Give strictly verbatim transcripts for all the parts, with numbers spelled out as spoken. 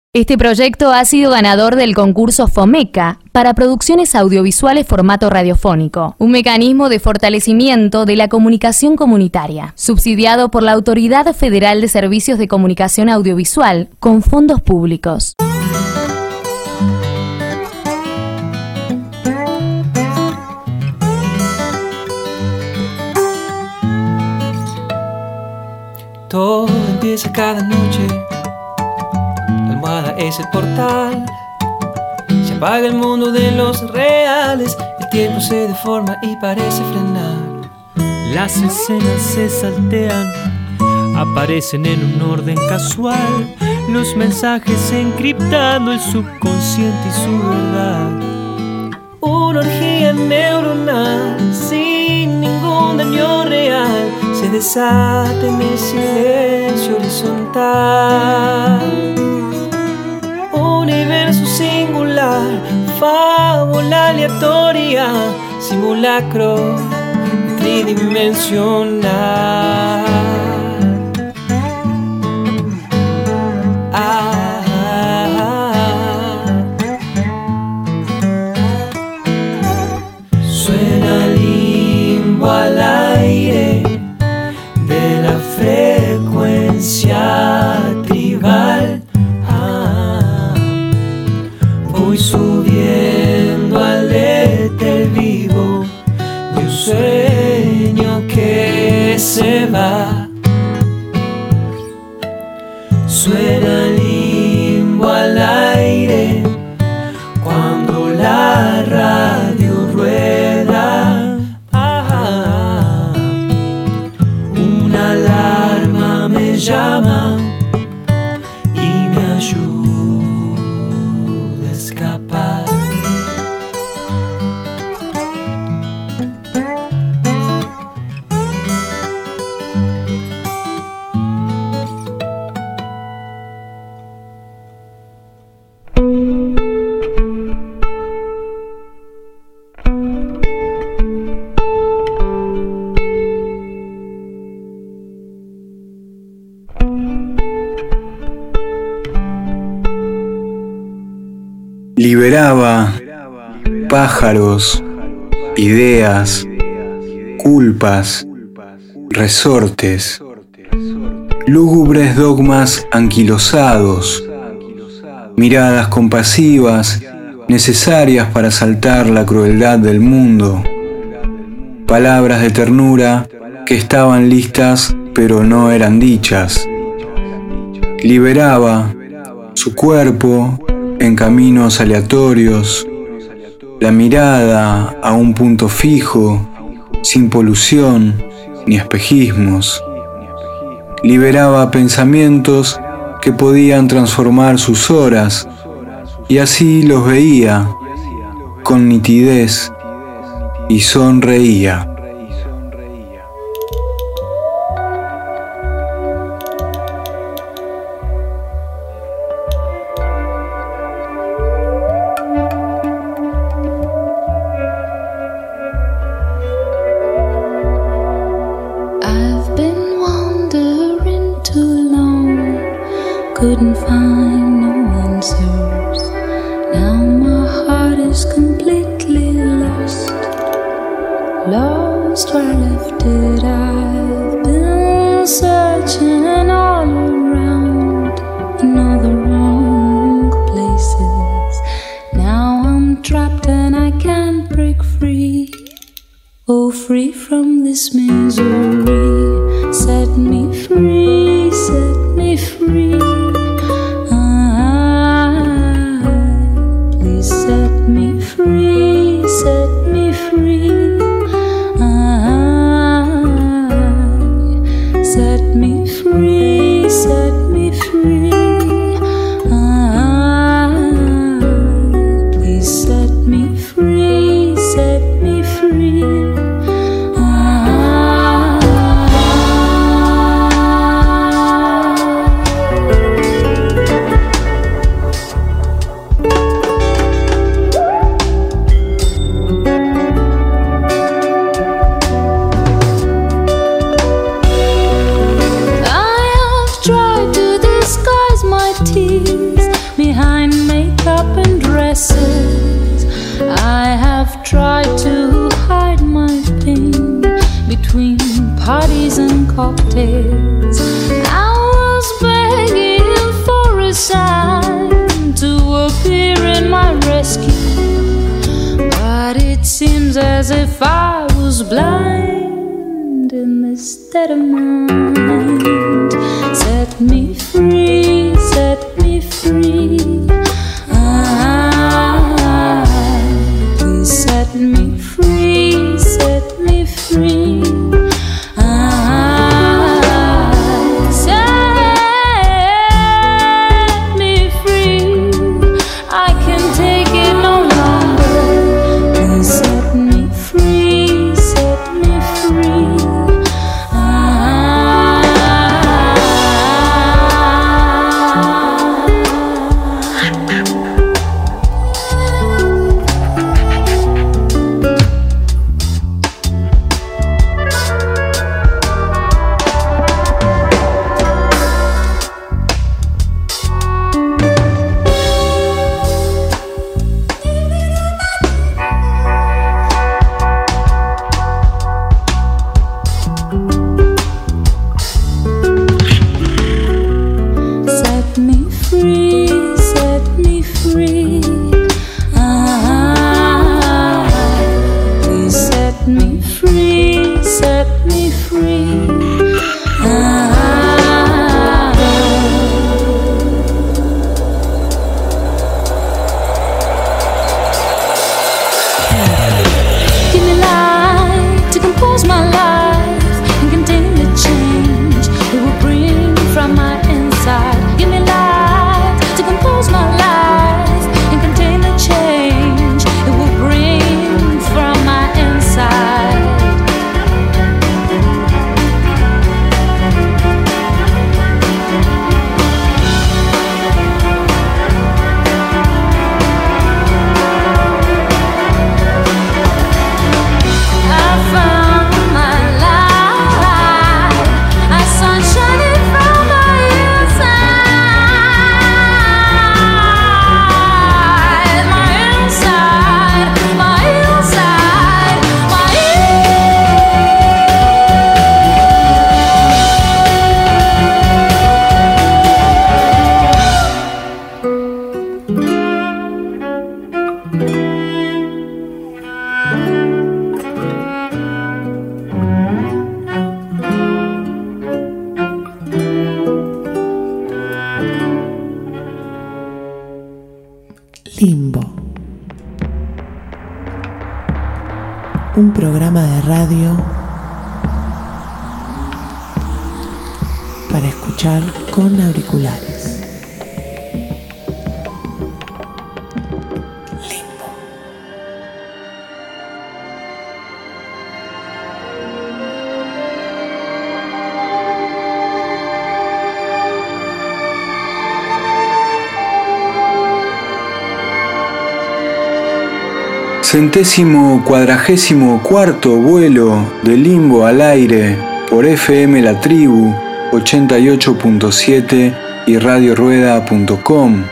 Este proyecto ha sido ganador del concurso FOMECA para producciones audiovisuales formato radiofónico, un mecanismo de fortalecimiento de la comunicación comunitaria, subsidiado por la Autoridad Federal de Servicios de Comunicación Audiovisual con fondos públicos. Todo empieza cada noche. La almohada es el portal. Se apaga el mundo de los reales. El tiempo se deforma y parece frenar. Las escenas se saltean, aparecen en un orden casual. Los mensajes encriptando el subconsciente y su verdad. Una orgía neuronal sin ningún daño real se desata en el silencio horizontal. Universo singular, fábula aleatoria, simulacro tridimensional. Ah, ah, ah. Suena limbo al aire de la frecuencia tribal. Ah, voy subiendo al éter vivo de un sueño que se va. Suena limbo al aire cuando la radio rueda. Ah, una alarma me llama y me ayuda a escapar. Liberaba pájaros, ideas, culpas, resortes, lúgubres dogmas anquilosados, miradas compasivas necesarias para saltar la crueldad del mundo, palabras de ternura que estaban listas pero no eran dichas. Liberaba su cuerpo en caminos aleatorios, la mirada a un punto fijo, sin polución ni espejismos. Liberaba pensamientos que podían transformar sus horas, y así los veía con nitidez y sonreía. Couldn't find no answers. Now my heart is completely lost. Lost where I left it. I've been searching all around in all the wrong places. Now I'm trapped and I can't break free. Oh, free from this misery. Set me free, set me free. Set me free, set me free. I, set me free, set me free. I, please set me free, set me free. I, cocktails. I was begging for a sign to appear in my rescue, but it seems as if I was blind in this state of mind. Set me free, set me free. Ah, please set me free, set me free. Ah, set me free. I can take it no longer. Please set me free, set me free. Limbo. Un programa de radio para escuchar con auriculares. Limbo. Centésimo cuadragésimo cuarto vuelo de Limbo al aire por F M La Tribu ochenta y ocho punto siete y radio rueda punto com.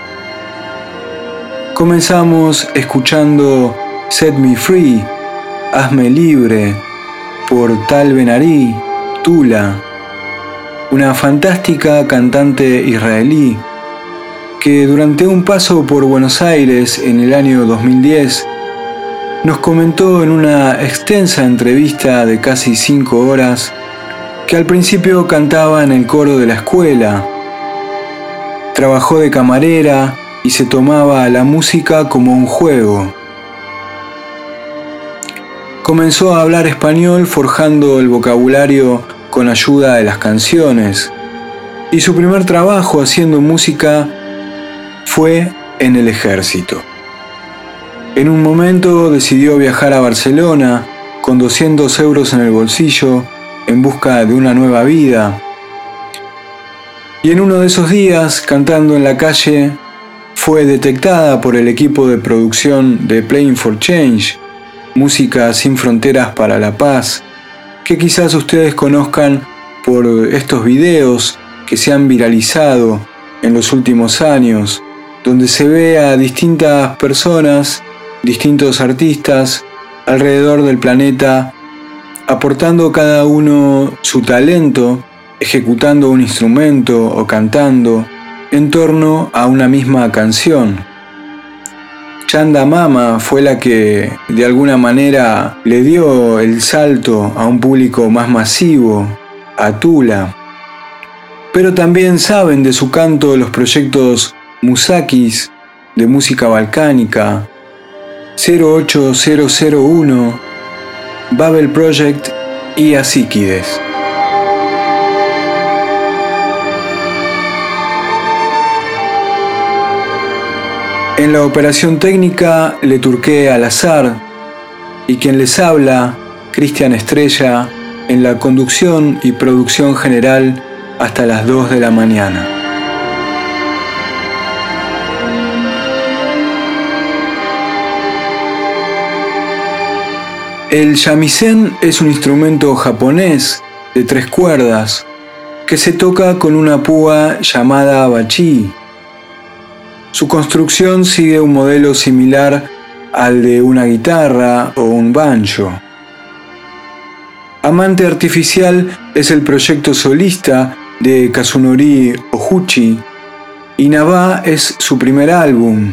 Comenzamos escuchando Set Me Free, Hazme Libre, por Tal Ben-Ari, Tula, una fantástica cantante israelí que durante un paso por Buenos Aires en el año dos mil diez nos comentó en una extensa entrevista de casi cinco horas que al principio cantaba en el coro de la escuela, trabajó de camarera y se tomaba la música como un juego. Comenzó a hablar español forjando el vocabulario con ayuda de las canciones, y su primer trabajo haciendo música fue en el ejército. En un momento decidió viajar a Barcelona con doscientos euros en el bolsillo en busca de una nueva vida. Y en uno de esos días, cantando en la calle, fue detectada por el equipo de producción de Playing for Change, Música Sin Fronteras para la Paz, que quizás ustedes conozcan por estos videos que se han viralizado en los últimos años, donde se ve a distintas personas, distintos artistas alrededor del planeta, aportando cada uno su talento ejecutando un instrumento o cantando en torno a una misma canción. Chanda Mama fue la que de alguna manera le dio el salto a un público más masivo, a Tula. Pero también saben de su canto los proyectos Musakis de música balcánica, cero ocho cero cero uno, Babel Project y Asíquides. En la operación técnica le turqué al azar y quien les habla, Cristian Estrella, en la conducción y producción general hasta las dos de la mañana. El shamisen es un instrumento japonés de tres cuerdas que se toca con una púa llamada bachi. Su construcción sigue un modelo similar al de una guitarra o un banjo. Amante Artificial es el proyecto solista de Kazunori Ohuchi y Nava es su primer álbum.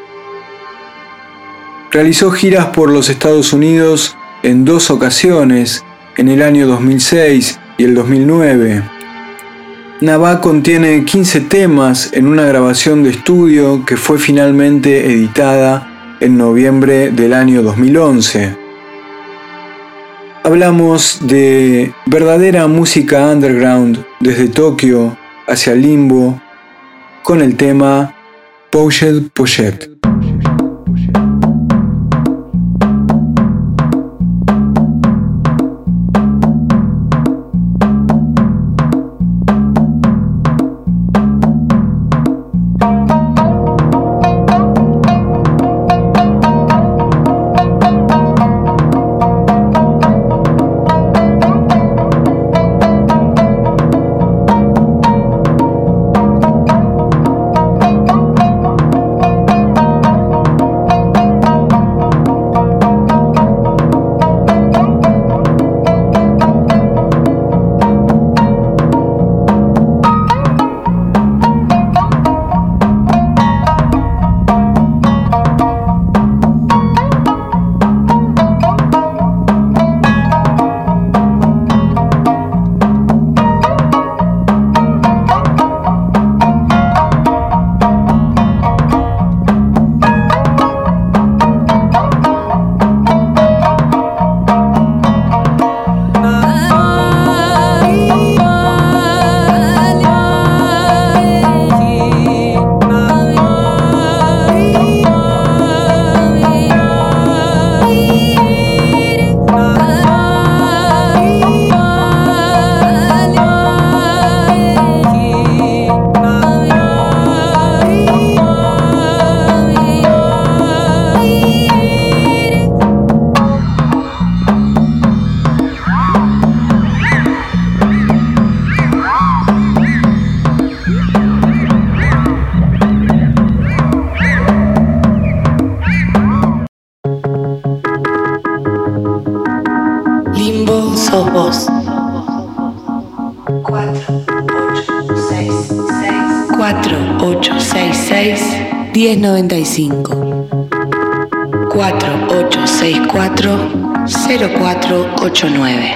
Realizó giras por los Estados Unidos en dos ocasiones, en el año dos mil seis y el dos mil nueve. Nava contiene quince temas en una grabación de estudio que fue finalmente editada en noviembre del año dos mil once. Hablamos de verdadera música underground desde Tokio hacia Limbo con el tema Pochette Pochette. sos vos. cuatro ocho seis seis diez noventa y cinco. cuatro ocho seis cuatro cero cuatro ocho nueve.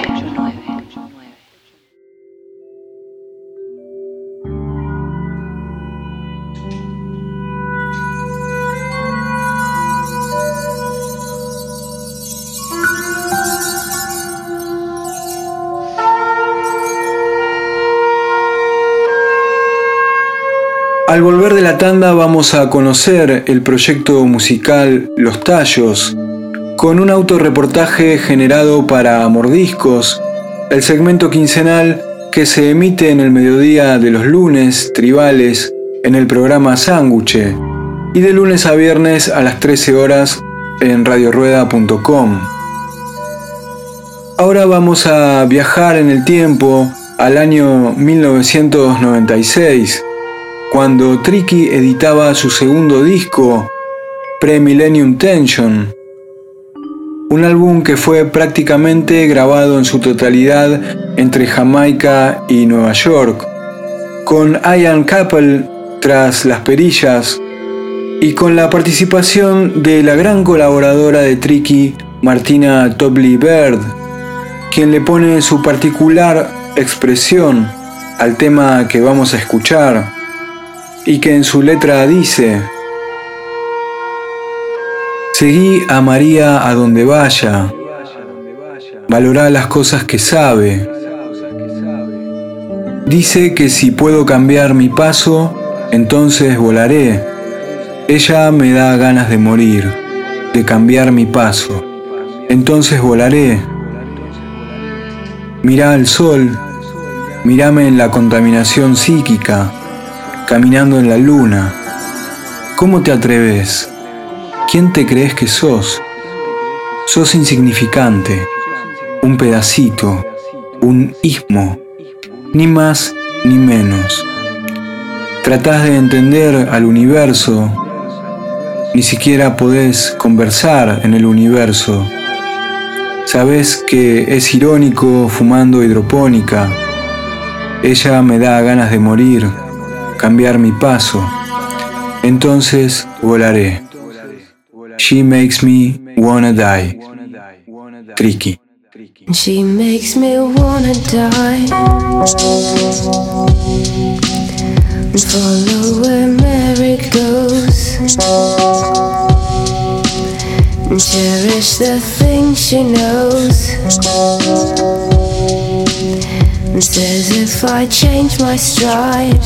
Al volver de la tanda vamos a conocer el proyecto musical Los Tallos, con un autorreportaje generado para Mordiscos, el segmento quincenal que se emite en el mediodía de los lunes tribales en el programa Sánguche y de lunes a viernes a las trece horas en radio rueda punto com. Ahora vamos a viajar en el tiempo al año mil novecientos noventa y seis, cuando Tricky editaba su segundo disco, Pre-Millennium Tension, un álbum que fue prácticamente grabado en su totalidad entre Jamaica y Nueva York, con Ian Capel tras las perillas y con la participación de la gran colaboradora de Tricky, Martina Topley Bird, quien le pone su particular expresión al tema que vamos a escuchar y que en su letra dice: seguí a María a donde vaya, valorá las cosas que sabe. Dice que si puedo cambiar mi paso, entonces volaré. Ella me da ganas de morir, de cambiar mi paso, entonces volaré. Mirá al sol, mírame en la contaminación psíquica, caminando en la luna. ¿Cómo te atreves? ¿Quién te crees que sos? Sos insignificante, un pedacito, un ismo, ni más ni menos. Tratás de entender al universo, ni siquiera podés conversar en el universo. Sabés que es irónico fumando hidropónica. Ella me da ganas de morir, cambiar mi paso, entonces volaré. She makes me wanna die. Tricky. She makes me wanna die and follow where Mary goes and cherish the things she knows and says if I change my stride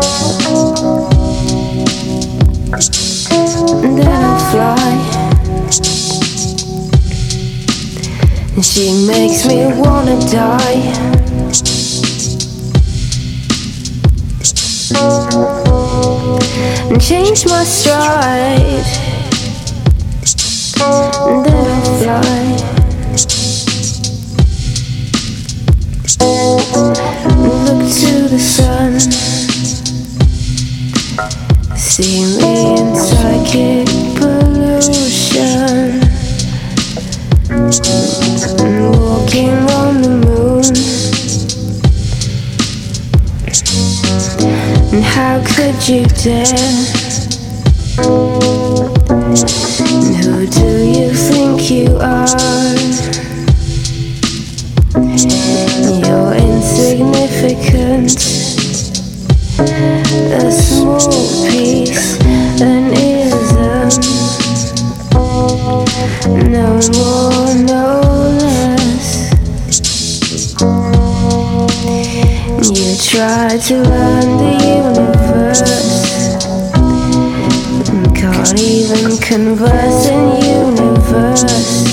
then I'll fly. And she makes me wanna die and change my stride and then I'll fly. Look to the sun, see me in psychic pollution, walking on the moon. And how could you dare? And who do you think you are? You're insignificant, a small piece, an ism, no more, no less. You try to learn the universe, can't even converse in universe.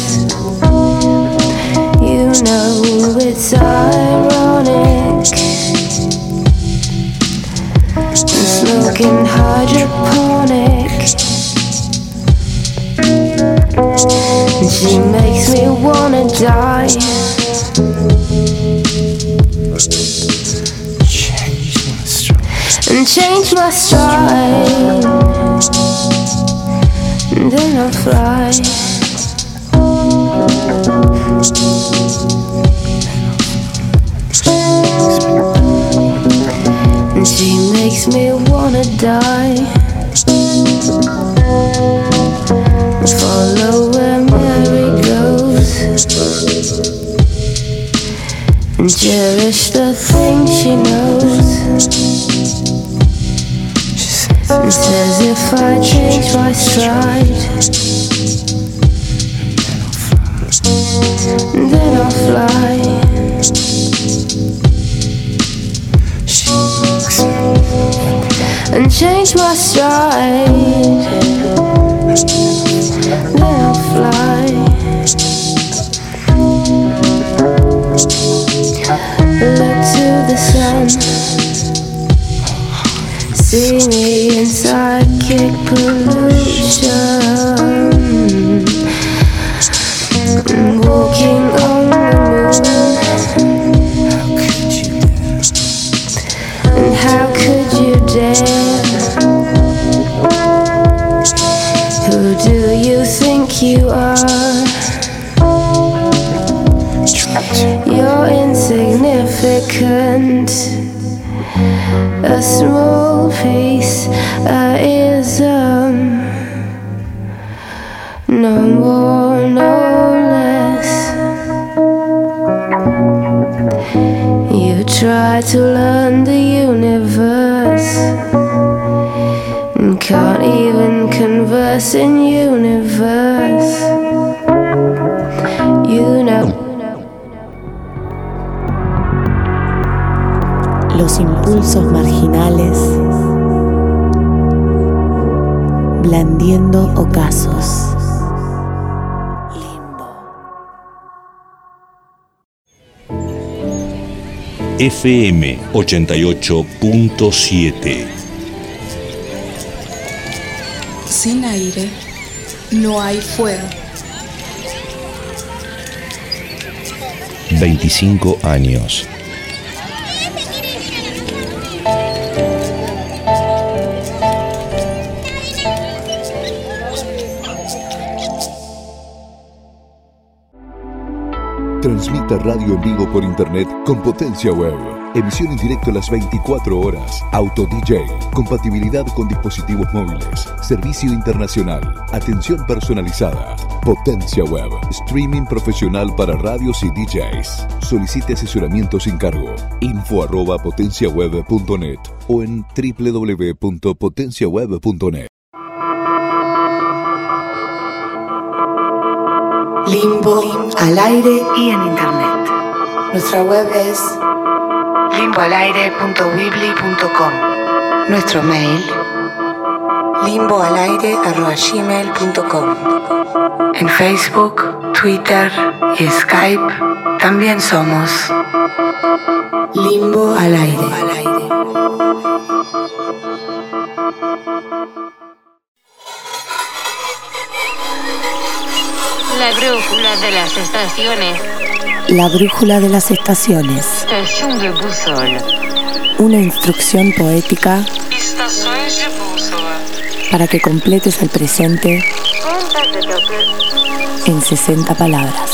You know it's ironic, smoking hydroponic. And she makes me wanna die. And change my stride, and then I'll fly. And she makes me wanna die. Follow where Mary goes and cherish the things she knows. And says if I change my stride then I'll fly. And change my stride then I'll fly. Look to the sun, see me in psychic pollution, walking on the moon. And how could you dare? Who do you think you are? small piece uh, is um, no more, no less. You try to learn the universe and can't even converse in universe. You know. Los impulsos marginales blandiendo ocasos. Limbo. F M ochenta y ocho punto siete. Sin aire no hay fuego. veinticinco años. Transmite radio en vivo por internet con Potencia Web. Emisión en directo a las veinticuatro horas. Auto D J. Compatibilidad con dispositivos móviles. Servicio internacional. Atención personalizada. Potencia Web. Streaming profesional para radios y D Js. Solicite asesoramiento sin cargo. Info arroba potenciaweb punto net o en doble u doble u doble u punto potenciaweb punto net. Limbo, al aire y en internet. Nuestra web es limbo al aire punto weebly punto com. Nuestro mail limbo al aire arroba gmail punto com. En Facebook, Twitter y Skype también somos Limbo al aire. La brújula de las estaciones. La brújula de las estaciones. Estación de bússola. Una instrucción poética Estações de bússola. para que completes el presente en sesenta palabras.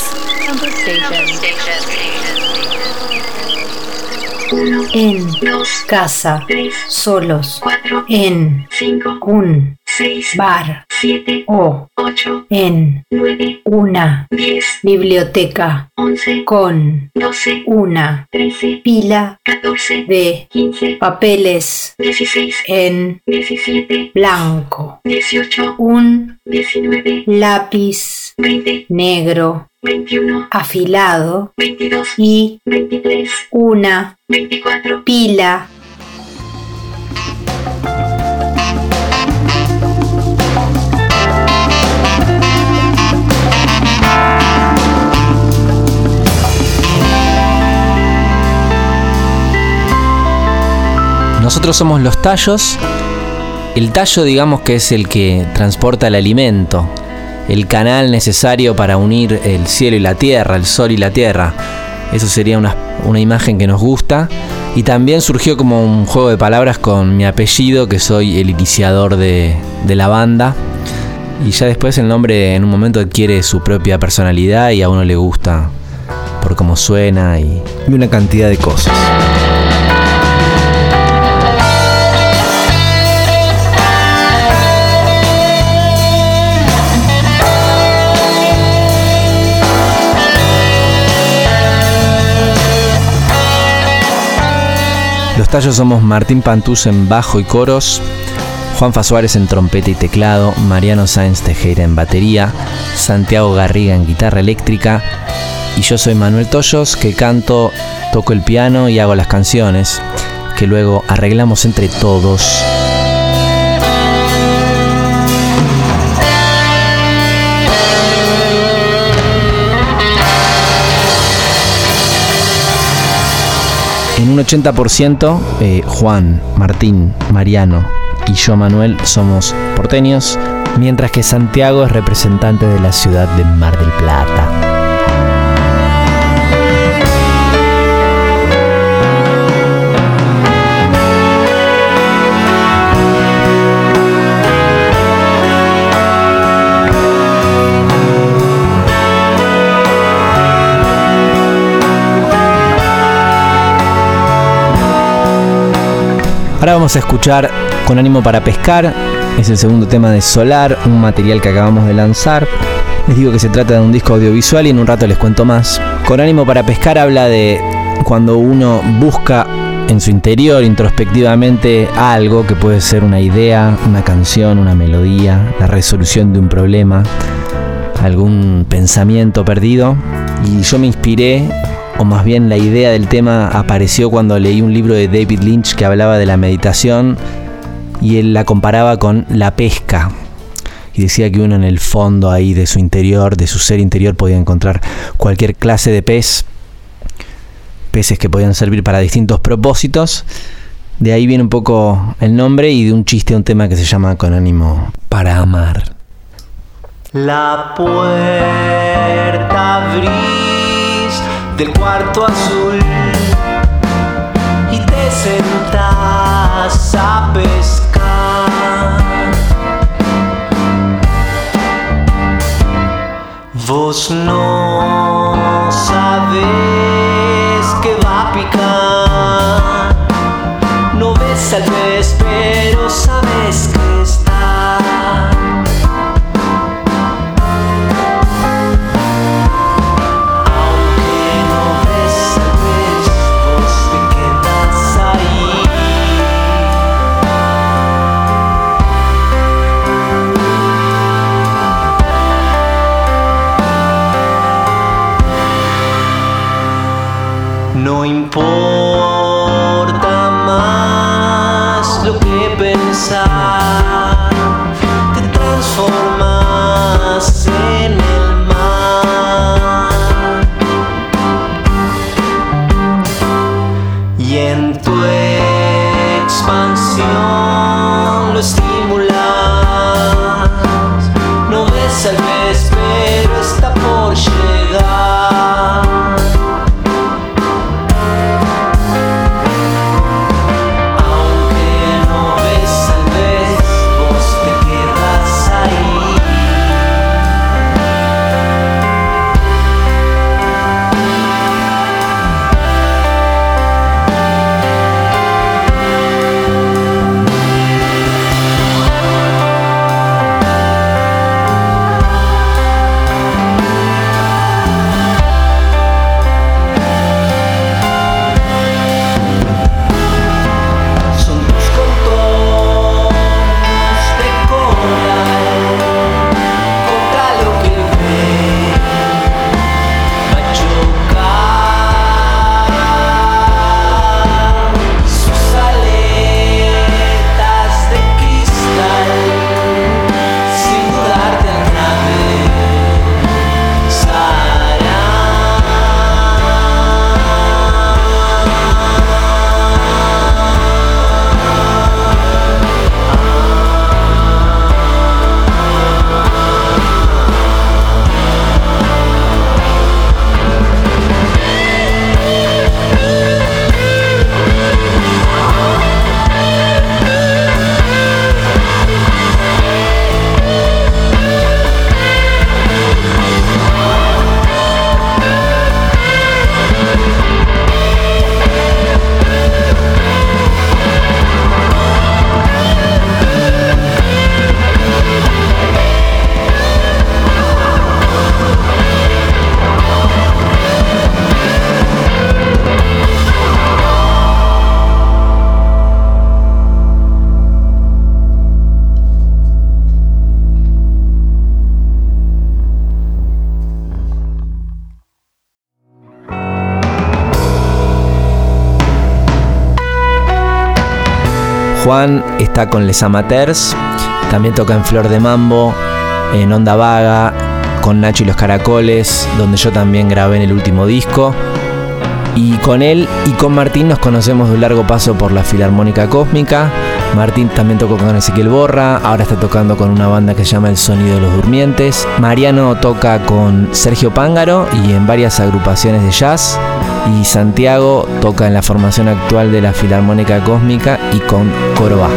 En casa, solos, en un bar o en una biblioteca con una pila de papeles en blanco, un lápiz negro afilado y una pila. Nosotros somos los tallos. El tallo, digamos que es el que transporta el alimento, el canal necesario para unir el cielo y la tierra, el sol y la tierra. Eso sería una, una imagen que nos gusta. Y también surgió como un juego de palabras con mi apellido, que soy el iniciador de, de la banda. Y ya después el nombre en un momento adquiere su propia personalidad y a uno le gusta por cómo suena y, y una cantidad de cosas. Los tallos somos Martín Pantús en bajo y coros, Juanfa Suárez en trompeta y teclado, Mariano Sáenz Tejera en batería, Santiago Garriga en guitarra eléctrica y yo soy Manuel Toyos, que canto, toco el piano y hago las canciones que luego arreglamos entre todos. En un ochenta por ciento, eh, Juan, Martín, Mariano y yo, Manuel, somos porteños, mientras que Santiago es representante de la ciudad de Mar del Plata. Ahora vamos a escuchar Con ánimo para pescar. Es el segundo tema de Solar, un material que acabamos de lanzar. Les digo que se trata de un disco audiovisual y en un rato les cuento más. Con ánimo para pescar habla de cuando uno busca en su interior introspectivamente algo que puede ser una idea, una canción, una melodía, la resolución de un problema, algún pensamiento perdido. Y yo me inspiré, o más bien la idea del tema apareció cuando leí un libro de David Lynch que hablaba de la meditación y él la comparaba con la pesca. Y decía que uno en el fondo ahí de su interior, de su ser interior, podía encontrar cualquier clase de pez, peces que podían servir para distintos propósitos. De ahí viene un poco el nombre y de un chiste a un tema que se llama Con ánimo para amar. La puerta abrís del cuarto azul y te sentás a pescar. Vos no sabés que va a picar, no ves al pez pero sabes que está. Aunque no ves al pez, vos te quedas ahí. No importa más lo que pensar, te transformas en el mar y en tu expansión lo estimulas. No ves al pez pero está por llegar. Juan está con Les Amateurs, también toca en Flor de Mambo, en Onda Vaga, con Nacho y los Caracoles, donde yo también grabé en el último disco. Y con él y con Martín nos conocemos de un largo paso por la Filarmónica Cósmica. Martín también tocó con Ezequiel Borra, ahora está tocando con una banda que se llama El Sonido de los Durmientes. Mariano toca con Sergio Pángaro y en varias agrupaciones de jazz. Y Santiago toca en la formación actual de la Filarmónica Cósmica y con Corobá.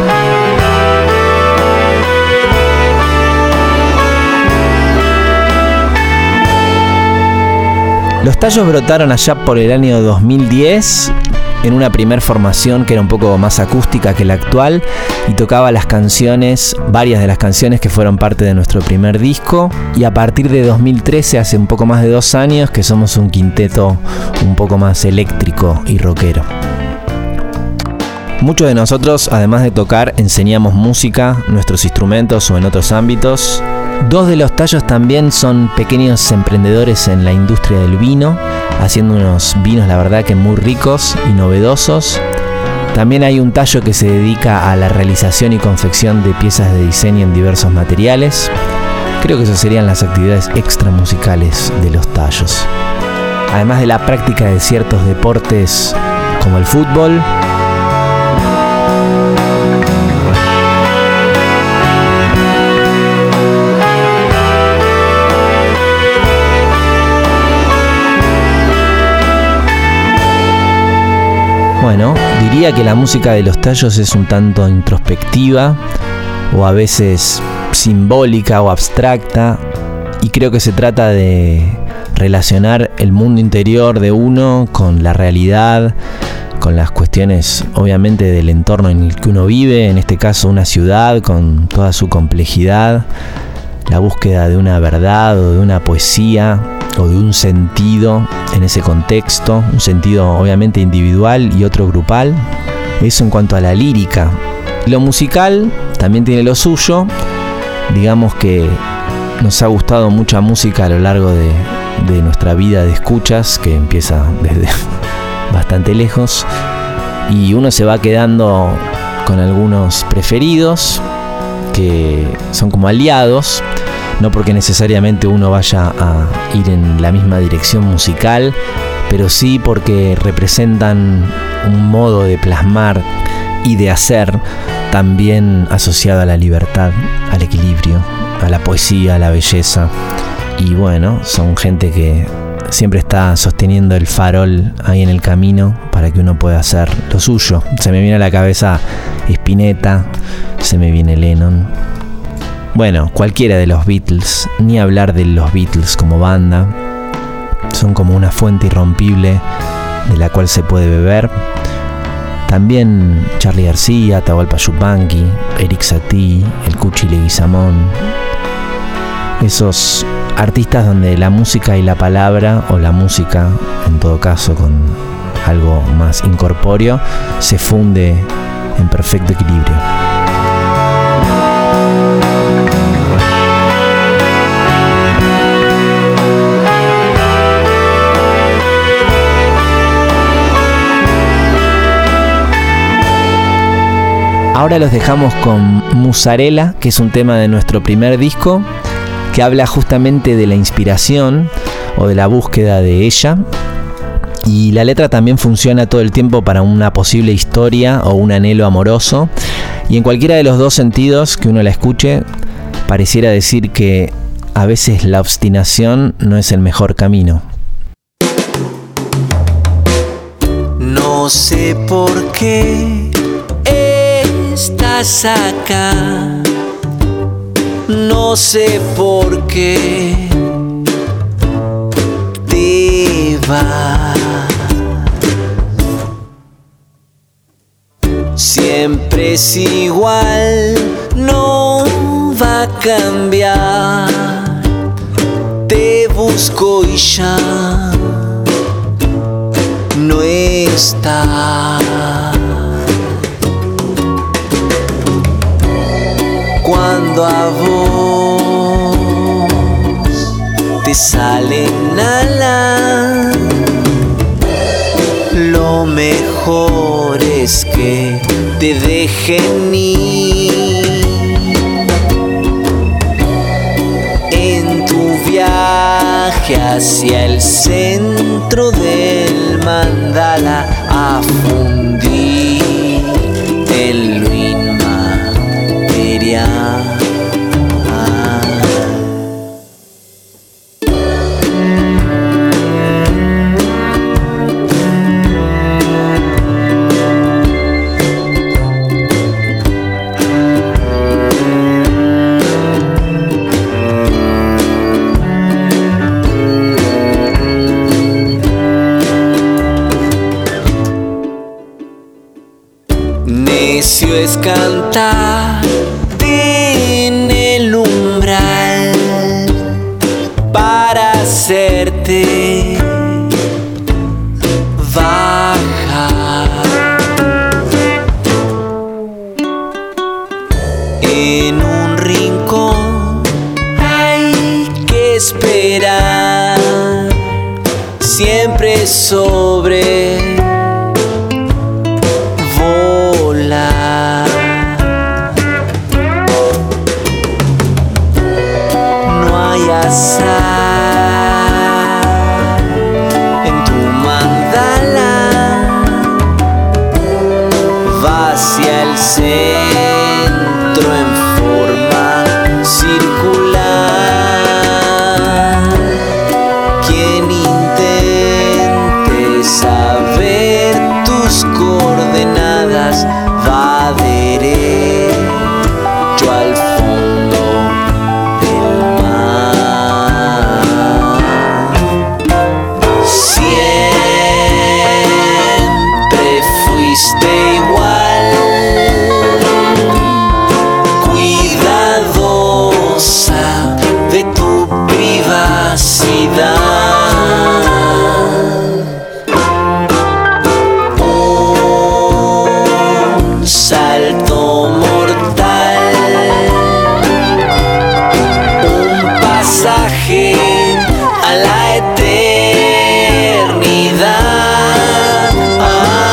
Los tallos brotaron allá por el año dos mil diez en una primer formación que era un poco más acústica que la actual y tocaba las canciones, varias de las canciones que fueron parte de nuestro primer disco, y a partir de dos mil trece, hace un poco más de dos años, que somos un quinteto un poco más eléctrico y rockero. Muchos de nosotros, además de tocar, enseñamos música, nuestros instrumentos o en otros ámbitos. Dos de los tallos también son pequeños emprendedores en la industria del vino, haciendo unos vinos, la verdad, que muy ricos y novedosos. También hay un tallo que se dedica a la realización y confección de piezas de diseño en diversos materiales. Creo que esas serían las actividades extramusicales de los tallos. Además de la práctica de ciertos deportes como el fútbol. Bueno, diría que la música de los tallos es un tanto introspectiva o a veces simbólica o abstracta, y creo que se trata de relacionar el mundo interior de uno con la realidad, con las cuestiones obviamente del entorno en el que uno vive, en este caso una ciudad con toda su complejidad, la búsqueda de una verdad o de una poesía o de un sentido en ese contexto, un sentido obviamente individual y otro grupal. Eso en cuanto a la lírica. Lo musical también tiene lo suyo. Digamos que nos ha gustado mucha música a lo largo de, de nuestra vida de escuchas, que empieza desde bastante lejos, y uno se va quedando con algunos preferidos que son como aliados, no porque necesariamente uno vaya a ir en la misma dirección musical, pero sí porque representan un modo de plasmar y de hacer también asociado a la libertad, al equilibrio, a la poesía, a la belleza. Y bueno, son gente que siempre está sosteniendo el farol ahí en el camino para que uno pueda hacer lo suyo. Se me viene a la cabeza Spinetta, se me viene Lennon. Bueno, cualquiera de los Beatles, ni hablar de los Beatles como banda. Son como una fuente irrompible de la cual se puede beber. También Charly García, Atahualpa Yupanqui, Eric Satie, el Cuchi Leguizamón. Esos artistas donde la música y la palabra, o la música en todo caso con algo más incorpóreo, se funde en perfecto equilibrio. Ahora los dejamos con Musarela, que es un tema de nuestro primer disco, que habla justamente de la inspiración o de la búsqueda de ella. Y la letra también funciona todo el tiempo para una posible historia o un anhelo amoroso. Y en cualquiera de los dos sentidos que uno la escuche, pareciera decir que a veces la obstinación no es el mejor camino. No sé por qué estás acá, no sé por qué te vas. Siempre es igual, no va a cambiar. Te busco y ya no está. Cuando a vos te salen alas, lo mejor es que te dejen ir. En tu viaje hacia el centro del mandala, a fundir en lo inmaterial. cantar en el umbral para hacerte bajar. En un rincón hay que esperar, siempre sobre volar. No hay azar en tu mandala, va hacia el centro en forma circular. Quien intente saber tus coordenadas va derecho al fondo del mar. Siempre fuiste igual, cuidadosa de tu privacidad. Un salto mortal, un pasaje a la eternidad. Ah.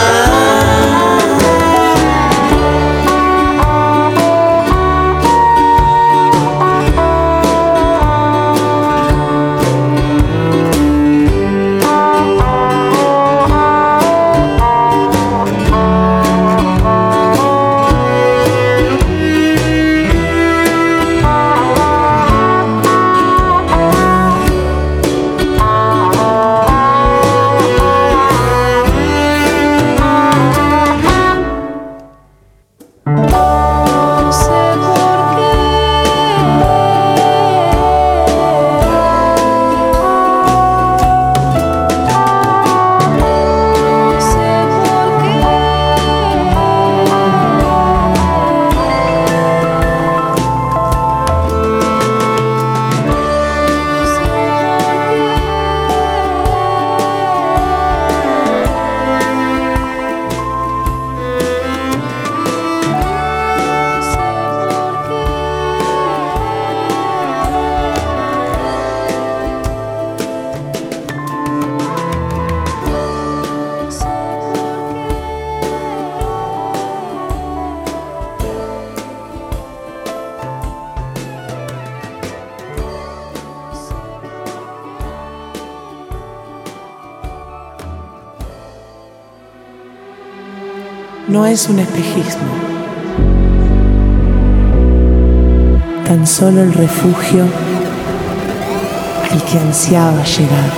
No es un espejismo, tan solo el refugio al que ansiaba llegar.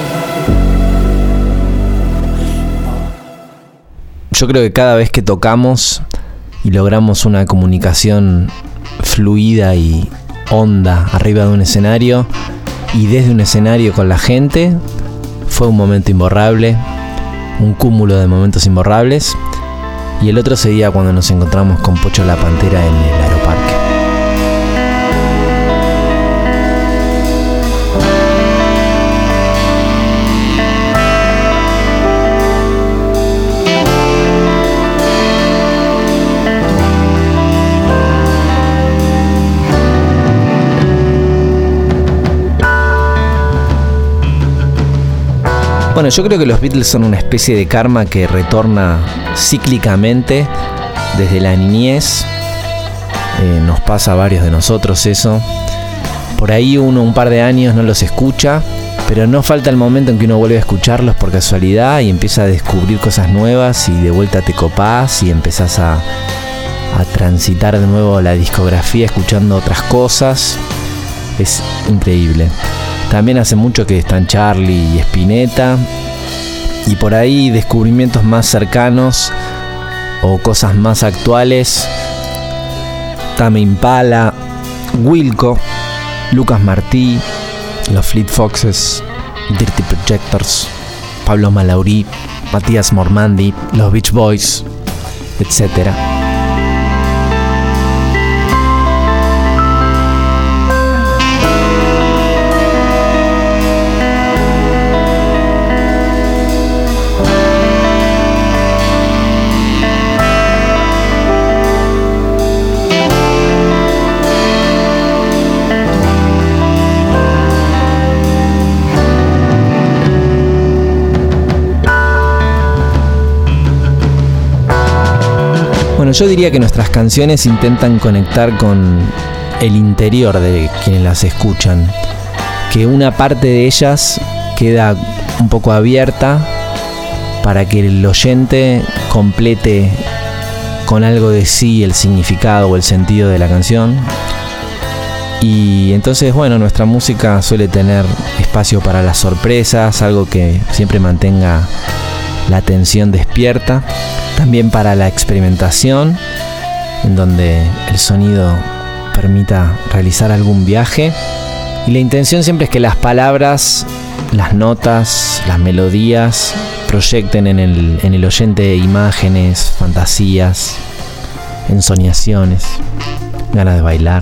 Yo creo que cada vez que tocamos y logramos una comunicación fluida y honda arriba de un escenario y desde un escenario con la gente, fue un momento imborrable, un cúmulo de momentos imborrables. Y el otro sería cuando nos encontramos con Pocho la Pantera en el Aeroparque. Bueno, yo creo que los Beatles son una especie de karma que retorna cíclicamente desde la niñez. Eh, nos pasa a varios de nosotros eso. Por ahí uno un par de años no los escucha, pero no falta el momento en que uno vuelve a escucharlos por casualidad y empieza a descubrir cosas nuevas y de vuelta te copás y empezás a, a transitar de nuevo la discografía escuchando otras cosas. Es increíble. También hace mucho que están Charlie y Spinetta. Y por ahí descubrimientos más cercanos o cosas más actuales. Tame Impala, Wilco, Lucas Martí, los Fleet Foxes, Dirty Projectors, Pablo Malaurí, Matías Mormandi, los Beach Boys, etcétera. Bueno, yo diría que nuestras canciones intentan conectar con el interior de quienes las escuchan, que una parte de ellas queda un poco abierta para que el oyente complete con algo de sí el significado o el sentido de la canción. Y entonces, bueno, nuestra música suele tener espacio para las sorpresas, algo que siempre mantenga la atención despierta. También para la experimentación, en donde el sonido permita realizar algún viaje. Y la intención siempre es que las palabras, las notas, las melodías proyecten en el, en el oyente imágenes, fantasías, ensoñaciones, ganas de bailar.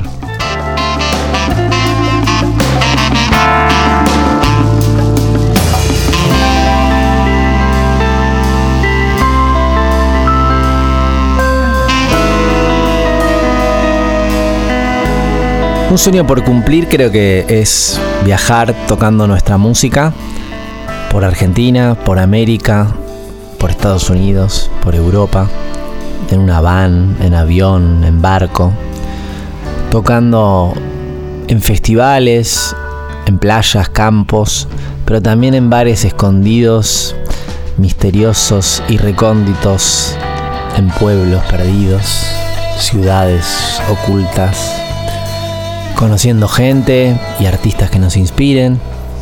Un sueño por cumplir creo que es viajar tocando nuestra música por Argentina, por América, por Estados Unidos, por Europa, en una van, en avión, en barco, tocando en festivales, en playas, campos, pero también en bares escondidos, misteriosos y recónditos, en pueblos perdidos, ciudades ocultas, conociendo gente y artistas que nos inspiren.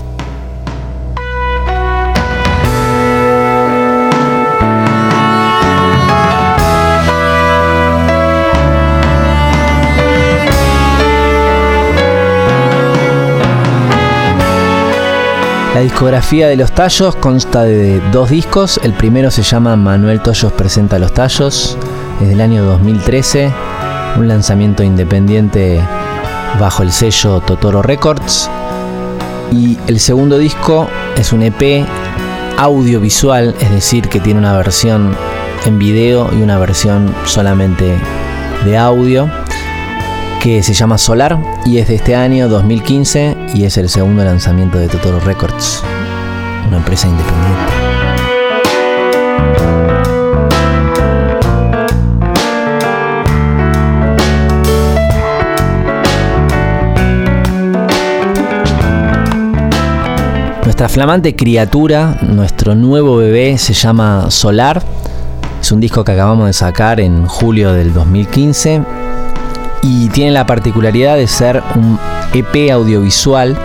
La discografía de Los Tallos consta de dos discos. El primero se llama Manuel Tollos presenta Los Tallos, es del año dos mil trece, un lanzamiento independiente bajo el sello Totoro Records. Y el segundo disco es un E P audiovisual, es decir, que tiene una versión en video y una versión solamente de audio, que se llama Solar y es de este año dos mil quince y es el segundo lanzamiento de Totoro Records, una empresa independiente. Nuestra flamante criatura, nuestro nuevo bebé, se llama Solar. Es un disco que acabamos de sacar en julio del dos mil quince y tiene la particularidad de ser un E P audiovisual.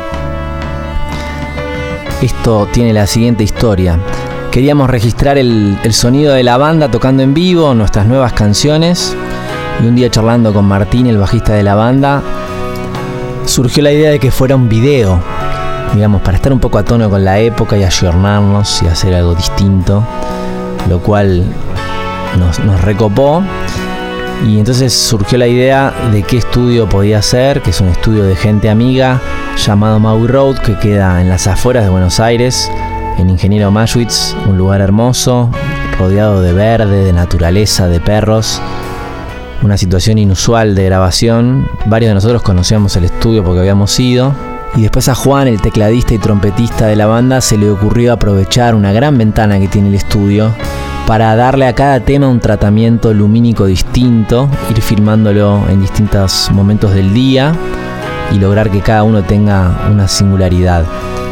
Esto tiene la siguiente historia. Queríamos registrar el, el sonido de la banda tocando en vivo, nuestras nuevas canciones, y un día charlando con Martín, el bajista de la banda, surgió la idea de que fuera un video, digamos, para estar un poco a tono con la época y ayornarnos y hacer algo distinto, lo cual nos, nos recopó. Y entonces surgió la idea de qué estudio podía ser, que es un estudio de gente amiga llamado Maui Road, que queda en las afueras de Buenos Aires, en Ingeniero Maschwitz, un lugar hermoso, rodeado de verde, de naturaleza, de perros. Una situación inusual de grabación. Varios de nosotros conocíamos el estudio porque habíamos ido. Y después a Juan, el tecladista y trompetista de la banda, se le ocurrió aprovechar una gran ventana que tiene el estudio para darle a cada tema un tratamiento lumínico distinto, ir filmándolo en distintos momentos del día y lograr que cada uno tenga una singularidad.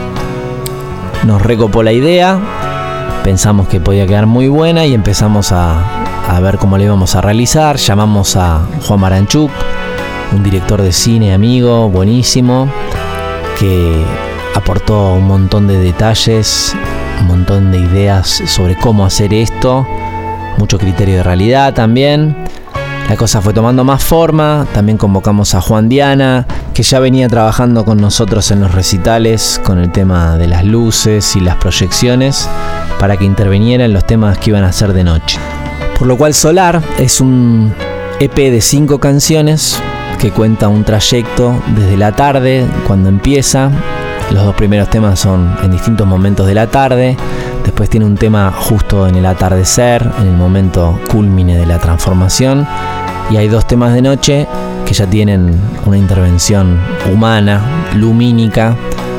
Nos recopó la idea, pensamos que podía quedar muy buena y empezamos a, a ver cómo le íbamos a realizar. Llamamos a Juan Maranchuk, un director de cine amigo, buenísimo, que aportó un montón de detalles, un montón de ideas sobre cómo hacer esto, mucho criterio de realidad también. La cosa fue tomando más forma. También convocamos a Juan Diana, que ya venía trabajando con nosotros en los recitales con el tema de las luces y las proyecciones, para que interviniera en los temas que iban a ser de noche. Por lo cual Solar es un E P de cinco canciones que cuenta un trayecto desde la tarde, cuando empieza. Los dos primeros temas son en distintos momentos de la tarde. Después tiene un tema justo en el atardecer, en el momento cúlmine de la transformación. Y hay dos temas de noche que ya tienen una intervención humana, lumínica.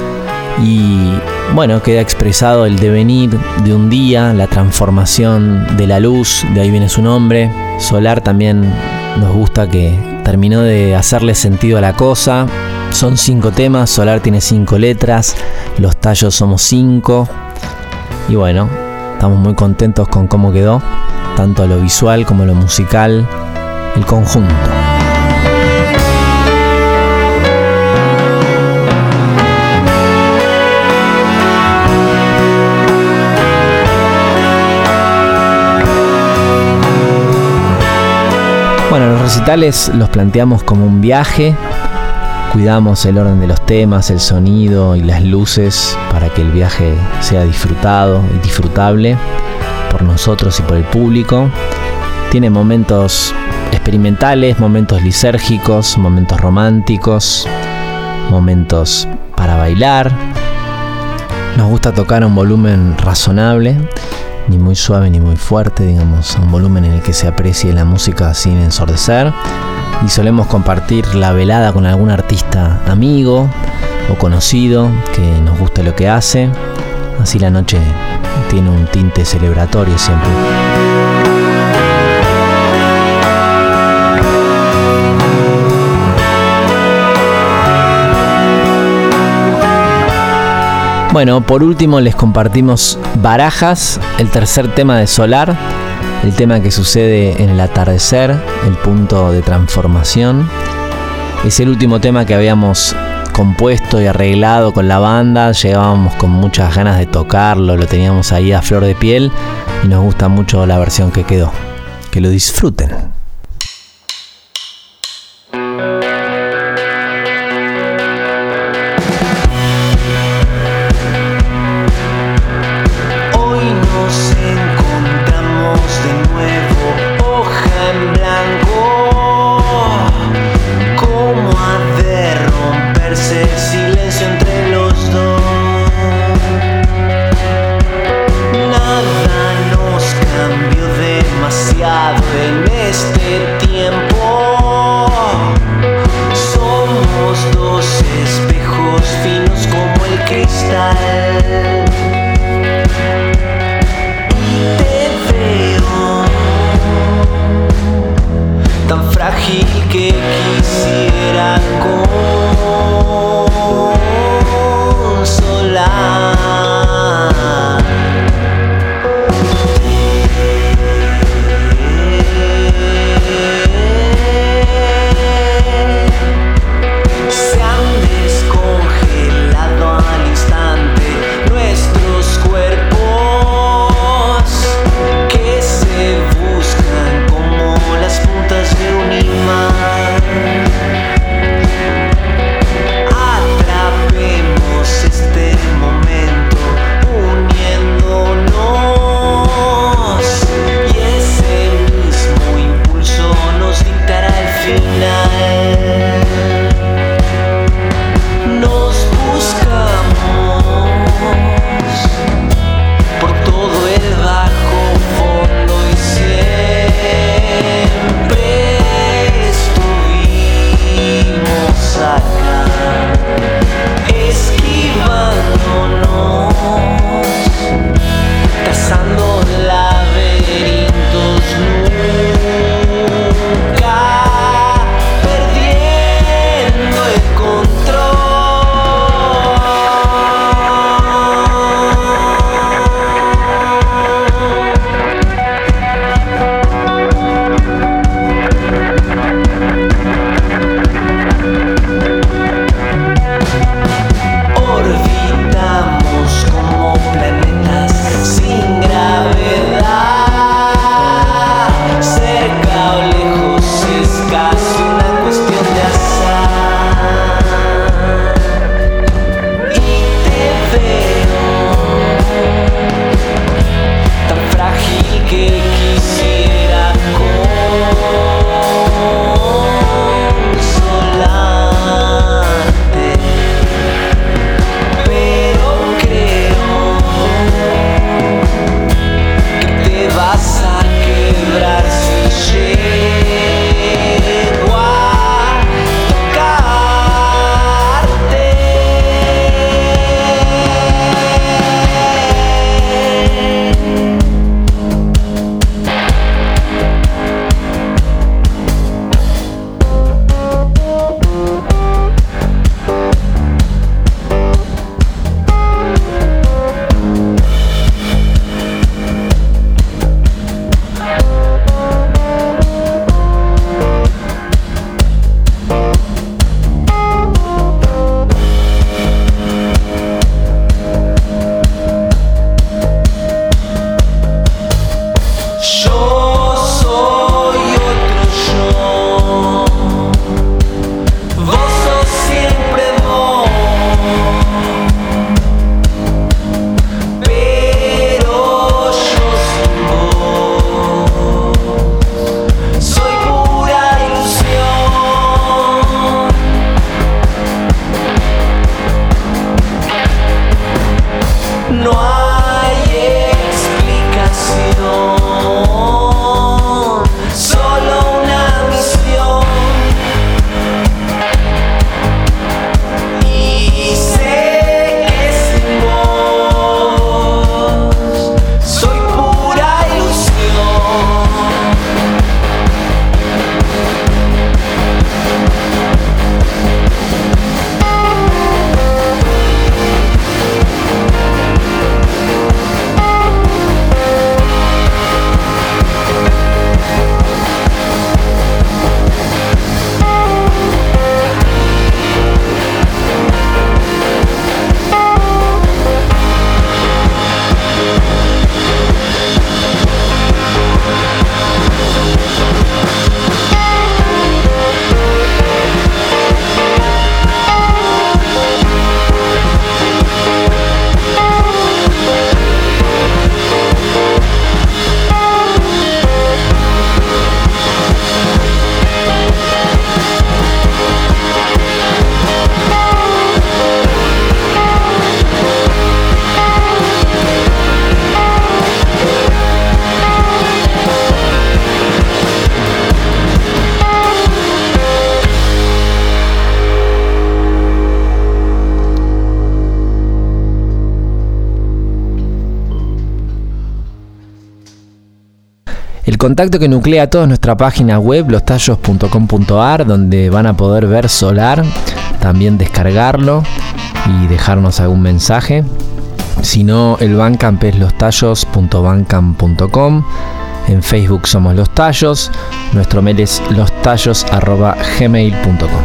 Y bueno, queda expresado el devenir de un día, la transformación de la luz, de ahí viene su nombre. Solar también nos gusta que terminó de hacerle sentido a la cosa. Son cinco temas, Solar tiene cinco letras, Los Tallos somos cinco. Y bueno, estamos muy contentos con cómo quedó, tanto lo visual como lo musical, el conjunto. Bueno, los recitales los planteamos como un viaje. Cuidamos el orden de los temas, el sonido y las luces para que el viaje sea disfrutado y disfrutable por nosotros y por el público. Tiene momentos experimentales, momentos lisérgicos, momentos románticos, momentos para bailar. Nos gusta tocar a un volumen razonable, ni muy suave ni muy fuerte, digamos, a un volumen en el que se aprecie la música sin ensordecer. Y solemos compartir la velada con algún artista amigo o conocido que nos guste lo que hace. Así la noche tiene un tinte celebratorio siempre. Bueno, por último les compartimos Barajas, el tercer tema de Solar. El tema que sucede en el atardecer, el punto de transformación. Es el último tema que habíamos compuesto y arreglado con la banda. Llegábamos con muchas ganas de tocarlo, lo teníamos ahí a flor de piel y nos gusta mucho la versión que quedó. Que lo disfruten. En este contacto que nuclea todo es nuestra página web los tallos punto com punto a r, donde van a poder ver Solar, también descargarlo y dejarnos algún mensaje. Si no, el Bandcamp es los tallos punto bandcamp punto com. En Facebook somos Los Tallos. Nuestro mail es lostallos arroba gmail punto com.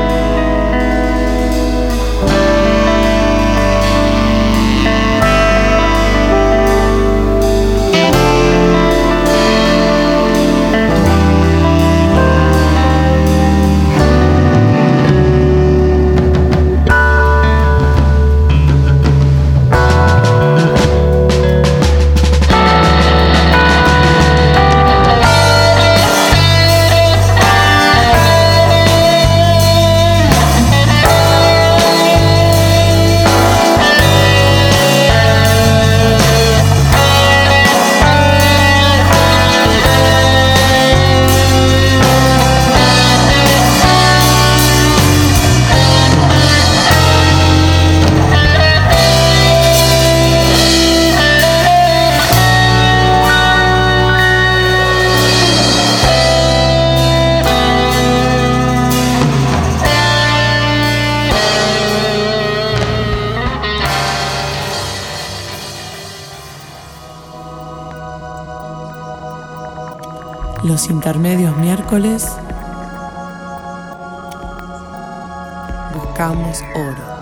Los intermedios miércoles buscamos oro.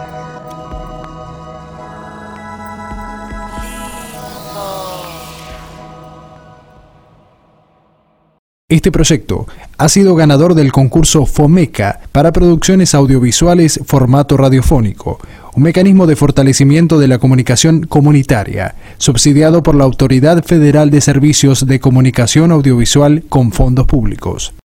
Este proyecto ha sido ganador del concurso FOMECA para producciones audiovisuales formato radiofónico, un mecanismo de fortalecimiento de la comunicación comunitaria, subsidiado por la Autoridad Federal de Servicios de Comunicación Audiovisual con fondos públicos.